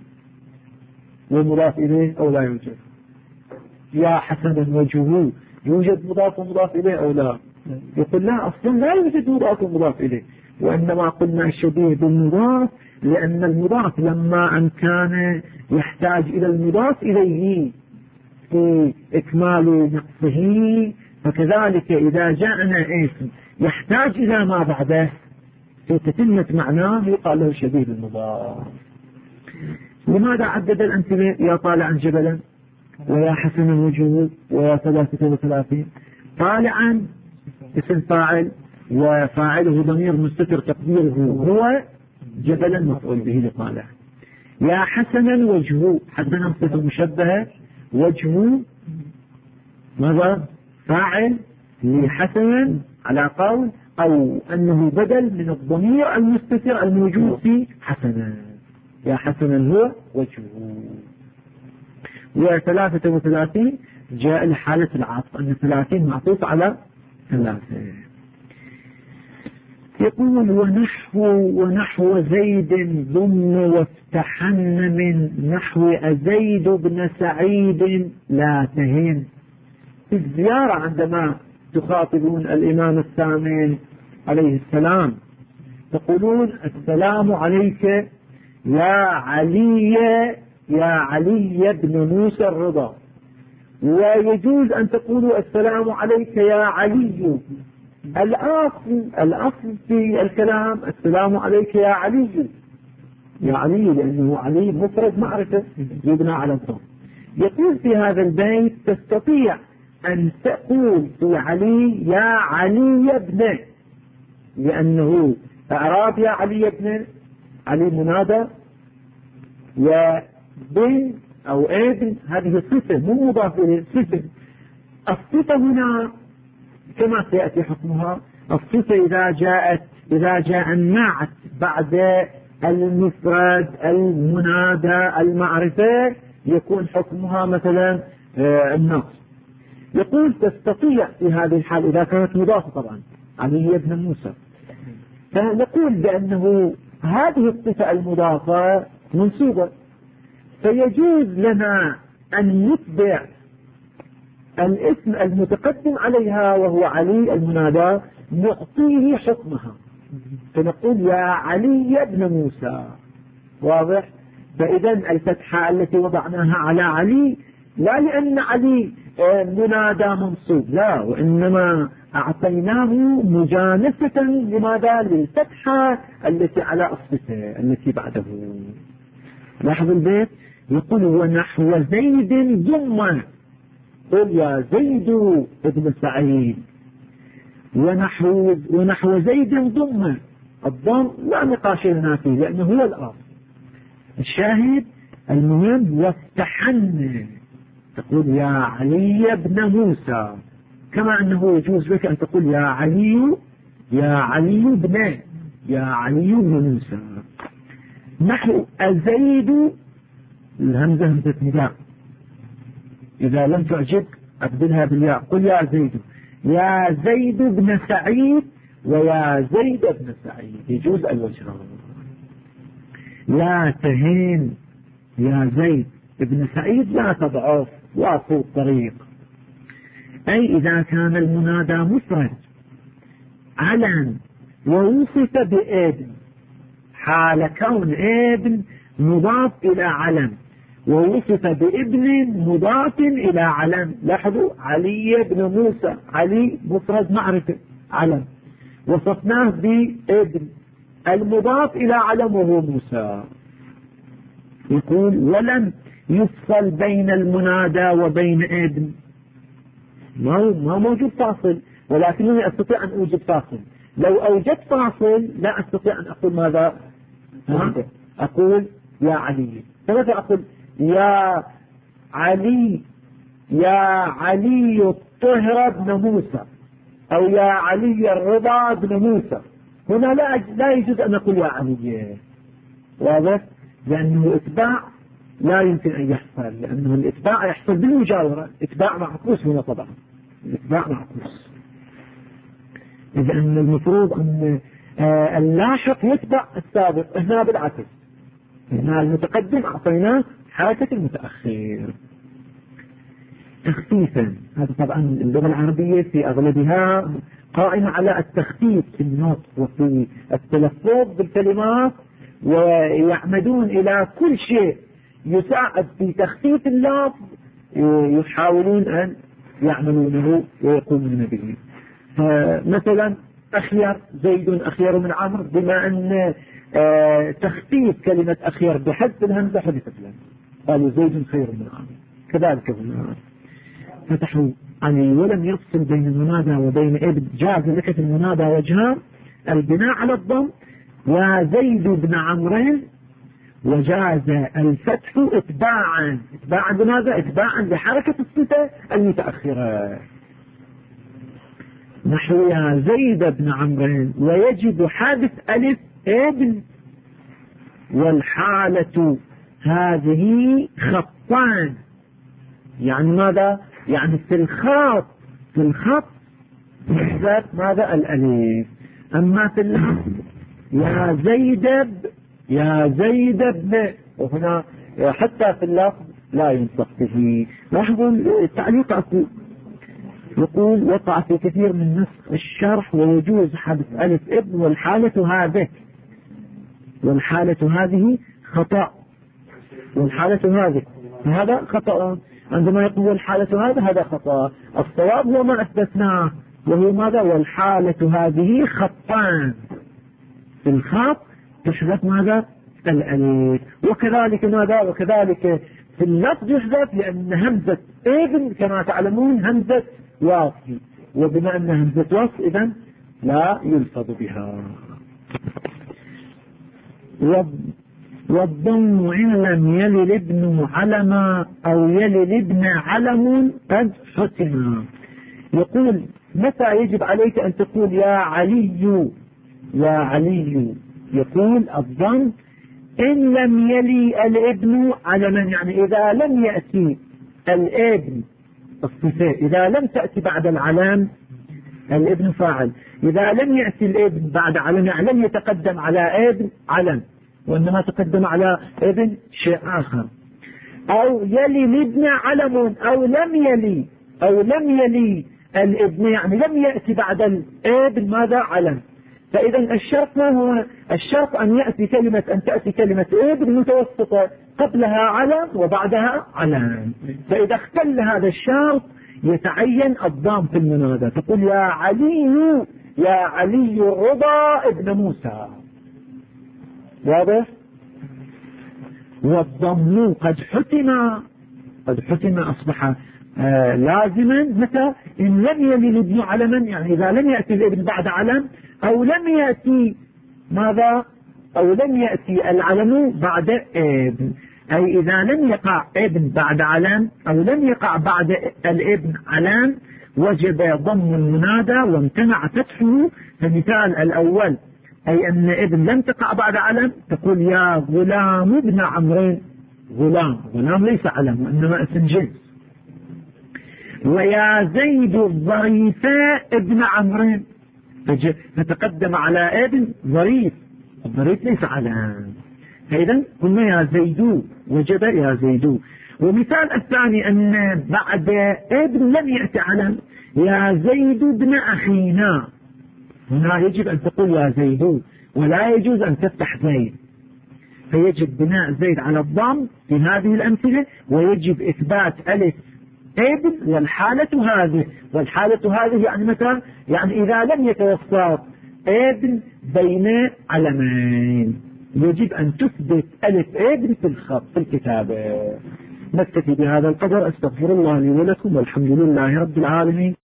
ومضاف إليه أو لا يوجد؟ يا حسنا وجهه يوجد مضاف ومضاف إليه أو لا؟ يقول لا، أصلا لا يوجد مضاف ومضاف إليه، وإنما قلنا الشبيه بالمضاف لأن المضاف لما أن كان يحتاج إلى المضاف إليه في إكمال نقصه، فكذلك إذا جاءنا اسم يحتاج إلى ما بعده في تتمة معناه يقال له شبيه بالمضاف. لماذا عدد الأمثلة يا طالعا جبلا ويا حسنا وجهه ويا 33؟ طالعا اسم فاعل وفاعله ضمير مستتر تقديره هو جبلا مفعول به لطالع. يا حسنا وجهه، حسنا صفة مشبهة، وجهه ماذا؟ فاعل لحسنا على قول أو أنه بدل من الضمير المستتر الموجود في حسنا. يا حسنا هو وجهه. و33 جاء لحالة العطف أن 30 معطوف على 3. يقول ونحو زيد ضم وافتحن من نحو أزيد بن سعيد لا تهن. في الزيارة عندما تخاطبون الإمام الثامن عليه السلام تقولون السلام عليك يا علي بن موسى الرضا، ويجوز أن تقولوا السلام عليك يا علي. الأصل في الكلام السلام عليك يا علي، لأنه علي مفرد معرفة يبنى على الضم. يقول في هذا البيت تستطيع أن تقول في علي يا علي ابن، لأنه إعراب يا علي ابن، علي منادى، وبن أو ابن هذه صفة مو مضاف إليه، صفة. الصفة هنا كما سيأتي حكمها، الصفة إذا جاء النعت بعد المفرد المنادى المعرفة يكون حكمها مثلا النصب. يقول تستطيع في هذه الحال إذا كانت مضافة طبعا علي بن موسى، فنقول بأنه هذه الصفة المضافة منصوبة، فيجوز لنا أن نتبع الاسم المتقدم عليها وهو علي المنادى نعطيه حكمها، فنقول يا علي بن موسى. واضح؟ فإذا الفتحة التي وضعناها على علي لا لأن علي منادى منصوب، لا، وإنما أعطيناه مجانسة لماذا؟ للفتحة التي على الصفة التي بعده. لاحظوا البيت يقول ونحو زيد ضم، قل يا زيد ابن سعيد. ونحو زيد ضم، الضم لا نقاش لنا فيه لأنه هو الأصل. الشاهد المهم وافتحن، تقول يا علي بن موسى، كما أنه يجوز لك أن تقول يا علي بن موسى. نحو أزيد، الهمزة همزة نداء، إذا لم تعجبك أبدلها بالياء، قل يا زيد بن سعيد ويا زيد بن سعيد، يجوز الوجهان. لا تهين يا زيد بن سعيد، لا تضعف واصل الطريق. أي إذا كان المنادى مفرد علن ووصف بابن، حال كون ابن مضاف إلى علم ووصف بابن مضاف إلى علم. لاحظوا علي بن موسى، علي مفرد معرفة علم، وصفناه بابن المضاف إلى علم وهو موسى. يقول ولم يفصل بين المنادى وبين ابن، ما موجود فاصل، ولكنني أستطيع أن أوجد فاصل. لو أوجدت فاصل لا أستطيع أن أقول ماذا؟ أقول يا علي. فماذا أقول؟ يا علي، يا علي الطهر بن موسى، أو يا علي الرضا بن موسى. هنا لا يجوز أن نقول يا علي. واضح؟ لأنه إتباع لا يمكن أن يحصل، لأنه الإتباع يحصل بالمجاورة، إتباع معكوس هنا طبعا، الإتباع معكوس. إذا أن المفروض أن اللاحق يتبع السابق، هنا بالعكس، هنا المتقدم أعطيناه حاجة المتأخر. تخفيفا، هذا طبعا اللغة العربية في أغلبها قائمة على التخفيف في النطق وفي التلفظ بالكلمات، ويعمدون إلى كل شيء يساعد في تخفيف اللفظ يحاولون أن يعملونه ويقومون به. مثلا أخير، زيد أخير من عمرو، بما أن تخفيف كلمة أخير بحذف الهمزة حذفت له، قالوا زيد خير من عمرو. كذلك هنا فتحوا علي ولم يفصل بين المنادى وبين ابن، جاز لك في المنادى وجهان: البناء على الضم وزيد بن عمرو، وجاز الفتح اتباعا. اتباعا بماذا؟ اتباعا بحركة الصفة المتأخرة، نحو يا زيد بن عمرو، ويجب حذف ألف ابن، والحالة هذه خطان. يعني ماذا؟ يعني في الخط يحذف ماذا؟ الألف. أما في اللفظ يا زيد بن، وهنا حتى في اللفظ لا ينصح به. لاحظوا التعليق يقول وقع في كثير من نسخ الشرح ويجوز حذف ألف ابن، والحالة هذه خطأ، والحالة هذه هذا خطأ. عندما يقول الحالة هذا خطأ، الصواب هو ما أثبتناه، وهو ماذا؟ والحالة هذه خطان. في الخط تحذف ماذا؟ الألف. وكذلك ماذا؟ وكذلك في اللفظ يحذف، لأن همزة ابن كما تعلمون همزة واصل، وبما أن همزة واصل إذن لا يلفظ بها. والضم إن لم يلل ابن علما أو يلل ابن علم قد حتم. يقول متى يجب عليك أن تقول يا علي؟ يقول الضم إن لم يلي الابن علما، يعني إذا لم يأتي الابن الصفة، إذا لم تأتي بعد العلم، الابن فاعل، إذا لم يأتي الابن بعد علم، يعني لم يتقدم على ابن علم، وإنما تقدم على ابن شيء آخر، أو يلي الابن علم، أو لم يلي الابن، يعني لم يأتي بعد الابن ماذا؟ علم. فإذا الشرط ما هو؟ الشرط أن تأتي كلمة ابن متوسطة، قبلها علم وبعدها علم. فإذا اختل هذا الشرط يتعين الضم في المنادى، تقول يا علي الرضا ابن موسى. واضح؟ والضم قد حتم أصبح لازما متى؟ إن لم يلي الابن علما، يعني إذا لم يأتي الابن بعد علم، أو لم يأتي ماذا؟ أو لم يأتي العلم بعد ابن، أي إذا لم يقع ابن بعد علم أو لم يقع بعد الابن علم وجب ضم المنادى وامتنع فتحه. فالمثال الأول أي أن ابن لم تقع بعد علم، تقول يا غلام ابن عمرو. غلام ليس علم وإنما اسم جنس. ويا زيد الظريف ابن عمرو، فتقدم على ابن ظريف، الظريف ليس علم، فإذا قلنا يا زيد، وجب يا زيد. ومثال الثاني أن بعد ابن لم يأتي علم، يا زيد ابن أخينا، هنا يجب أن تقول يا زيد، ولا يجوز أن تفتح زيد، فيجب بناء زيد على الضم في هذه الأمثلة، ويجب إثبات ألف ابن والحالة هذه يعني متى؟ يعني إذا لم يتوسط ابن بين علمين. يجب أن تثبت ألف إيه في الخط في الكتابة. نكتفي بهذا القدر. أستغفر الله لي ولكم والحمد لله رب العالمين.